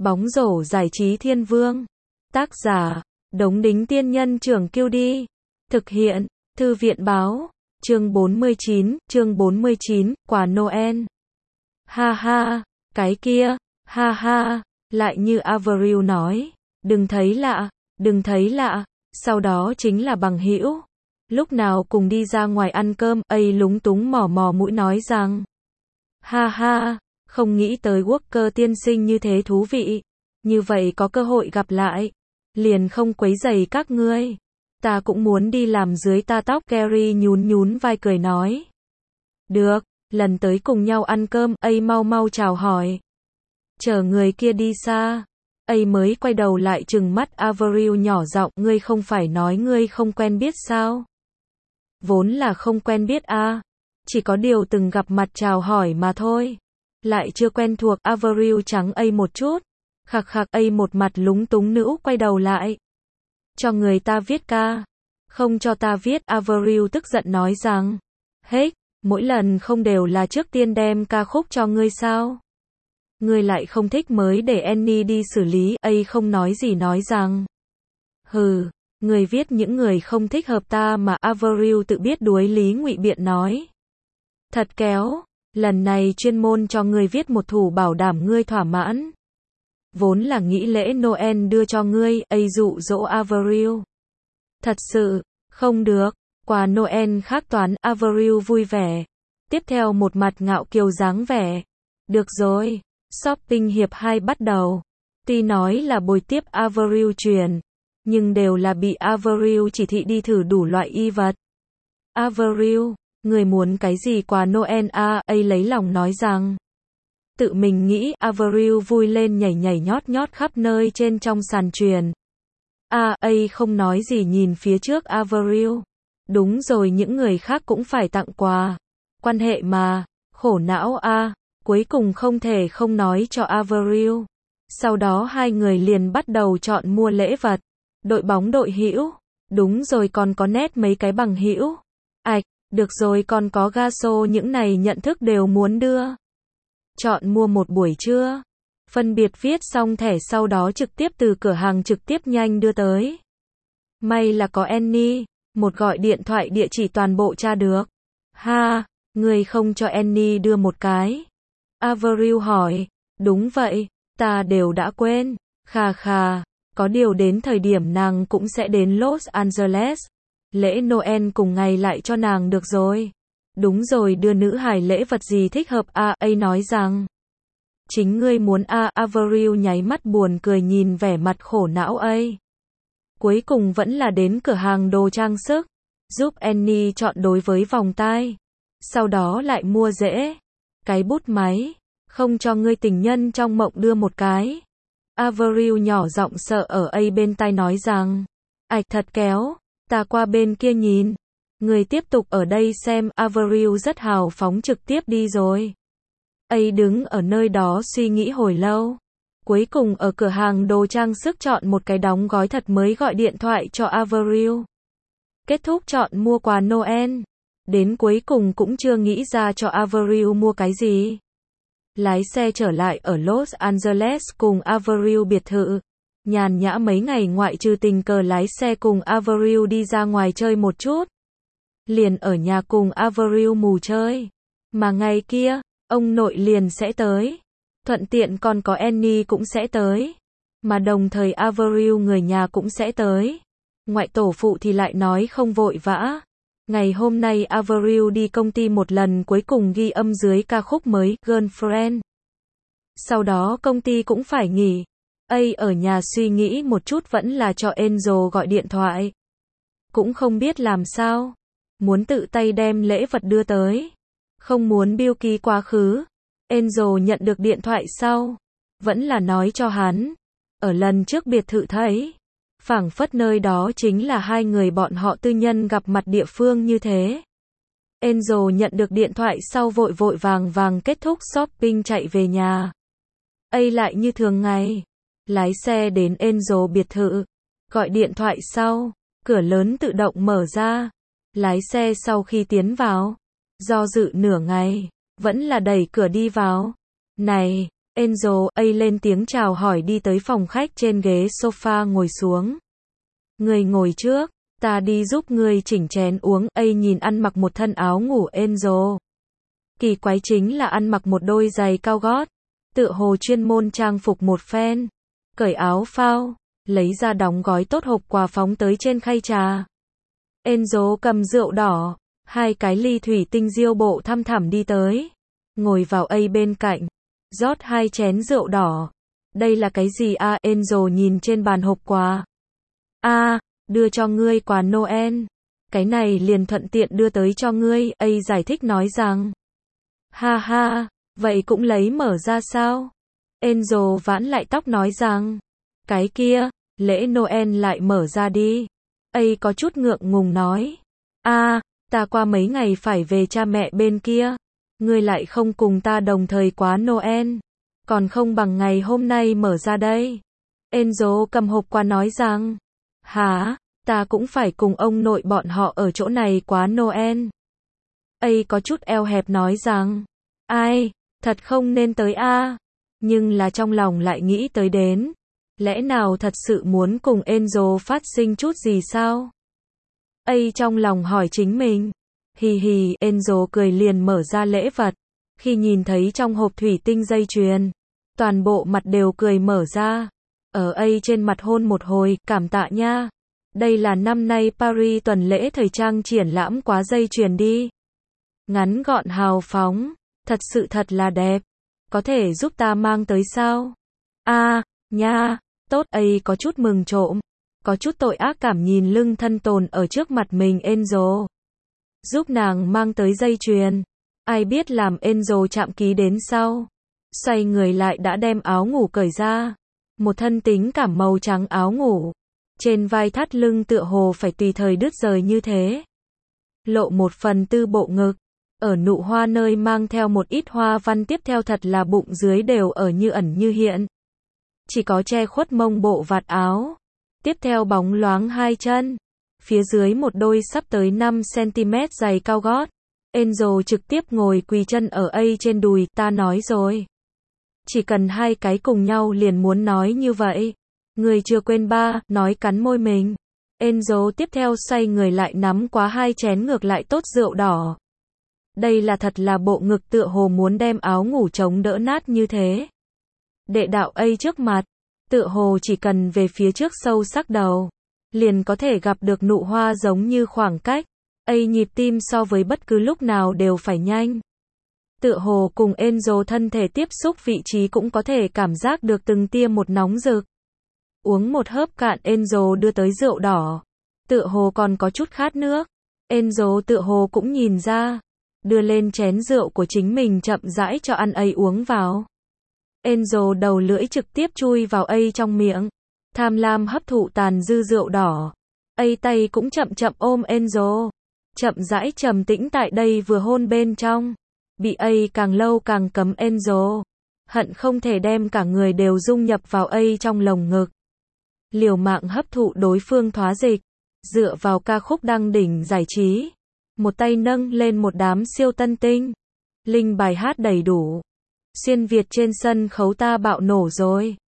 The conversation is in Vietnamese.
Bóng rổ giải trí thiên vương. Tác giả, Đống Đính Tiên Nhân Trưởng Kiêu Đi. Thực hiện, Thư viện Báo. Chương 49, quà Noel. Ha ha, cái kia, ha ha, lại như Avril nói. Đừng thấy lạ, sau đó chính là bằng hữu. Lúc nào cùng đi ra ngoài ăn cơm, ấy lúng túng mỏ mỏ mũi nói rằng. Ha ha, không nghĩ tới Walker tiên sinh như thế thú vị. Như vậy có cơ hội gặp lại. Liền không quấy rầy các ngươi. Ta cũng muốn đi làm dưới ta tóc. Gary nhún vai cười nói. Được, lần tới cùng nhau ăn cơm, ấy mau mau chào hỏi. Chờ người kia đi xa. Ấy mới quay đầu lại trừng mắt Avril nhỏ giọng, ngươi không phải nói ngươi không quen biết sao? Vốn là không quen biết à? Chỉ có điều từng gặp mặt chào hỏi mà thôi. Lại chưa quen thuộc. Avril trắng ấy một chút. Khặc khặc ấy một mặt lúng túng nữ quay đầu lại. Cho người ta viết ca. Không cho ta viết. Avril tức giận nói rằng. Hết, mỗi lần không đều là trước tiên đem ca khúc cho ngươi sao? Ngươi lại không thích mới để Annie đi xử lý. Ấy không nói gì nói rằng. Hừ, người viết những người không thích hợp ta mà. Avril tự biết đuối lý ngụy biện nói. Thật kéo, lần này chuyên môn cho ngươi viết một thủ bảo đảm ngươi thỏa mãn. Vốn là nghĩ lễ Noel đưa cho ngươi, ấy dụ dỗ Avril. Thật sự, không được, quà Noel khác toán. Avril vui vẻ. Tiếp theo một mặt ngạo kiều dáng vẻ. Được rồi, shopping hiệp 2 bắt đầu. Tuy nói là buổi tiếp Avril truyền, nhưng đều là bị Avril chỉ thị đi thử đủ loại y vật. Avril, người muốn cái gì quà Noel à? Ấy lấy lòng nói rằng. Tự mình nghĩ. Avril vui lên nhảy nhót khắp nơi trên trong sàn truyền. Ấy không nói gì nhìn phía trước Avril. Đúng rồi, những người khác cũng phải tặng quà. Quan hệ mà, khổ não à, cuối cùng không thể không nói cho Avril. Sau đó hai người liền bắt đầu chọn mua lễ vật. Đội bóng đội hữu. Đúng rồi, còn có nét mấy cái bằng hữu. Được rồi, còn có gaso, những này nhận thức đều muốn đưa. Chọn mua một buổi trưa. Phân biệt viết xong thẻ sau đó trực tiếp từ cửa hàng trực tiếp nhanh đưa tới. May là có Annie, một gọi điện thoại địa chỉ toàn bộ tra được. Ha, người không cho Annie đưa một cái? Avril hỏi. Đúng vậy, ta đều đã quên. Khà khà, có điều đến thời điểm nàng cũng sẽ đến Los Angeles. Lễ Noel cùng ngày lại cho nàng được rồi. Đúng rồi, đưa nữ hài lễ vật gì thích hợp à? Ấy nói rằng. Chính ngươi muốn à? Avril nháy mắt buồn cười nhìn vẻ mặt khổ não ấy. Cuối cùng vẫn là đến cửa hàng đồ trang sức. Giúp Annie chọn đối với vòng tai. Sau đó lại mua rễ. Cái bút máy. Không cho ngươi tình nhân trong mộng đưa một cái. Avril nhỏ giọng sợ ở ấy bên tai nói rằng. Thật kéo. Ta qua bên kia nhìn. Người tiếp tục ở đây xem. Avril rất hào phóng trực tiếp đi rồi. Ấy đứng ở nơi đó suy nghĩ hồi lâu. Cuối cùng ở cửa hàng đồ trang sức chọn một cái đóng gói thật mới gọi điện thoại cho Avril. Kết thúc chọn mua quà Noel. Đến cuối cùng cũng chưa nghĩ ra cho Avril mua cái gì. Lái xe trở lại ở Los Angeles cùng Avril biệt thự. Nhàn nhã mấy ngày ngoại trừ tình cờ lái xe cùng Avril đi ra ngoài chơi một chút. Liền ở nhà cùng Avril mù chơi. Mà ngày kia, ông nội liền sẽ tới. Thuận tiện còn có Annie cũng sẽ tới. Mà đồng thời Avril người nhà cũng sẽ tới. Ngoại tổ phụ thì lại nói không vội vã. Ngày hôm nay Avril đi công ty một lần cuối cùng ghi âm dưới ca khúc mới, Girlfriend. Sau đó công ty cũng phải nghỉ. Ấy ở nhà suy nghĩ một chút vẫn là cho Angel gọi điện thoại. Cũng không biết làm sao. Muốn tự tay đem lễ vật đưa tới. Không muốn biêu ký quá khứ. Angel nhận được điện thoại sau. Vẫn là nói cho hắn. Ở lần trước biệt thự thấy. Phảng phất nơi đó chính là hai người bọn họ tư nhân gặp mặt địa phương như thế. Angel nhận được điện thoại sau vội vội vàng kết thúc shopping chạy về nhà. Ấy lại như thường ngày. Lái xe đến Angel biệt thự. Gọi điện thoại sau. Cửa lớn tự động mở ra. Lái xe sau khi tiến vào. Do dự nửa ngày. Vẫn là đẩy cửa đi vào. Này, Enzo, lên tiếng chào hỏi đi tới phòng khách trên ghế sofa ngồi xuống. Người ngồi trước, ta đi giúp người chỉnh chén uống. Nhìn ăn mặc một thân áo ngủ Enzo. Kỳ quái chính là ăn mặc một đôi giày cao gót, tựa hồ chuyên môn trang phục một phen. Cởi áo phao, lấy ra đóng gói tốt hộp quà phóng tới trên khay trà. Enzo cầm rượu đỏ, 2 cái ly thủy tinh diêu bộ thăm thẳm đi tới, ngồi vào bên cạnh, rót 2 chén rượu đỏ. Đây là cái gì à? Enzo nhìn trên bàn hộp quà. Đưa cho ngươi quà Noel. Cái này liền thuận tiện đưa tới cho ngươi. Giải thích nói rằng. Ha ha, vậy cũng lấy mở ra sao? Enzo vãn lại tóc nói rằng. Cái kia, lễ Noel lại mở ra đi. Có chút ngượng ngùng nói. Ta qua mấy ngày phải về cha mẹ bên kia. Ngươi lại không cùng ta đồng thời quá Noel. Còn không bằng ngày hôm nay mở ra đây. Enzo cầm hộp quà nói rằng. Hả, ta cũng phải cùng ông nội bọn họ ở chỗ này quá Noel. Có chút eo hẹp nói rằng. Ai, thật không nên tới a. Nhưng là trong lòng lại nghĩ tới đến. Lẽ nào thật sự muốn cùng Enzo phát sinh chút gì sao? Trong lòng hỏi chính mình. Hì hì, Enzo cười liền mở ra lễ vật. Khi nhìn thấy trong hộp thủy tinh dây chuyền, toàn bộ mặt đều cười mở ra. Ở trên mặt hôn một hồi, cảm tạ nha. Đây là năm nay Paris tuần lễ thời trang triển lãm quá dây chuyền đi. Ngắn gọn hào phóng, thật là đẹp. Có thể giúp ta mang tới sao? Nha, tốt. Có chút mừng trộm, có chút tội ác cảm nhìn lưng thân tồn ở trước mặt mình Enzo. Giúp nàng mang tới dây chuyền. Ai biết làm Enzo chạm ký đến sau. Xoay người lại đã đem áo ngủ cởi ra. Một thân tính cảm màu trắng áo ngủ. Trên vai thắt lưng tựa hồ phải tùy thời đứt rời như thế. Lộ 1/4 bộ ngực. Ở nụ hoa nơi mang theo một ít hoa văn tiếp theo thật là bụng dưới đều ở như ẩn như hiện. Chỉ có che khuất mông bộ vạt áo. Tiếp theo bóng loáng 2 chân. Phía dưới một đôi sắp tới 5cm giày cao gót. Enzo trực tiếp ngồi quỳ chân ở trên đùi. Ta nói rồi. Chỉ cần 2 cái cùng nhau liền muốn nói như vậy. Người chưa quên ba, nói cắn môi mình. Enzo tiếp theo xoay người lại nắm quá 2 chén ngược lại tốt rượu đỏ. Đây là thật là bộ ngực tựa hồ muốn đem áo ngủ chống đỡ nát như thế. Đệ đạo trước mặt, tựa hồ chỉ cần về phía trước sâu sắc đầu, liền có thể gặp được nụ hoa giống như khoảng cách. Nhịp tim so với bất cứ lúc nào đều phải nhanh. Tựa hồ cùng Enzo thân thể tiếp xúc vị trí cũng có thể cảm giác được từng tia một nóng rực. Uống một hớp cạn Enzo đưa tới rượu đỏ. Tựa hồ còn có chút khát nước. Enzo tựa hồ cũng nhìn ra. Đưa lên chén rượu của chính mình chậm rãi cho ăn uống vào. Enzo đầu lưỡi trực tiếp chui vào trong miệng. Tham lam hấp thụ tàn dư rượu đỏ. Tay cũng chậm chậm ôm Enzo. Chậm rãi trầm tĩnh tại đây vừa hôn bên trong. Bị càng lâu càng cấm Enzo. Hận không thể đem cả người đều dung nhập vào trong lồng ngực. Liều mạng hấp thụ đối phương thoá dịch. Dựa vào ca khúc đăng đỉnh giải trí. Một tay nâng lên một đám siêu tân tinh. Linh bài hát đầy đủ. Xuyên Việt trên sân khấu ta bạo nổ rồi.